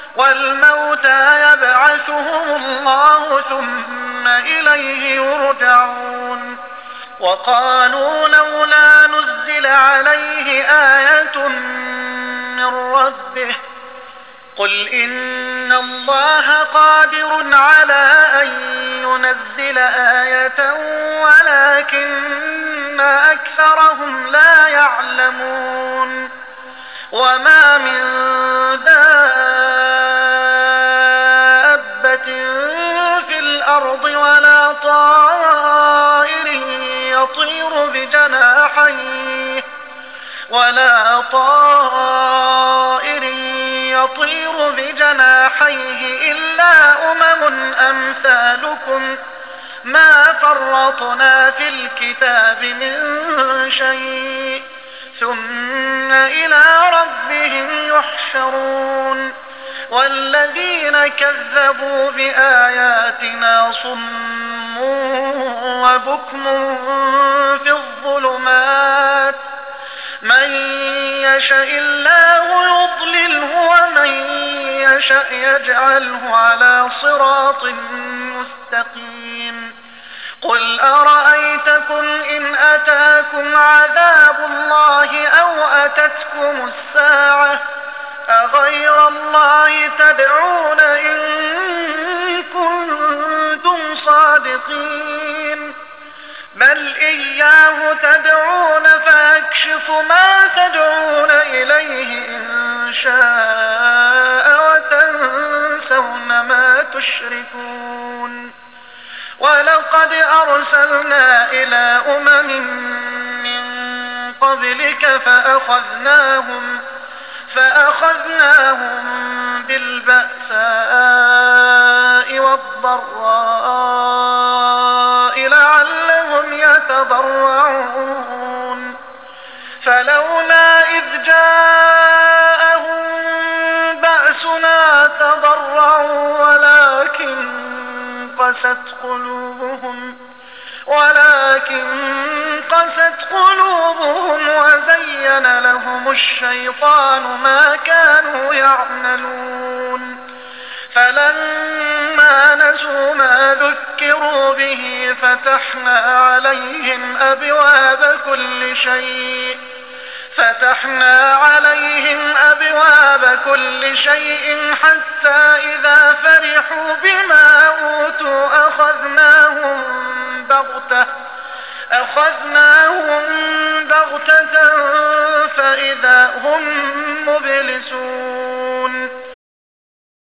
والموتى يبعثهم الله ثم إليه يرجعون. وقالوا لولا نزل عليه آية من ربه قل إن الله قادر على أن ينزل آية ولكن أكثرهم لا يعلمون. وما من دابة في الأرض ولا طائر يطير بجناحيه إلا أمثالكم ما فرطنا في الكتاب من شيء ثم إلى ربهم يحشرون. والذين كذبوا بآياتنا صم وبكم في الظلمات من يشاء الله يضلله ومن يشاء يجعله على صراط مستقيم. قل أرأيتكم إن أتاكم عذاب الله أو أتتكم الساعة أغير الله تدعون إن كنتم صادقين بل إياه تدعون فيكشف ما تدعون إليه إن شاء وتنسون ما تشركون. ولقد أرسلنا إلى من قبلك فأخذناهم بالبأساء والضراء لعلهم يتضرعون. فلولا إذ جاءهم بأسنا تضرعوا ولكن قست قلوبهم وزين لهم الشيطان ما كانوا يعملون. فلما نسوا ما ذكروا به فتحنا عليهم أبواب كل شيء حتى إذا فرحوا بما أوتوا أخذناهم بغتة فإذا هم مبلسون.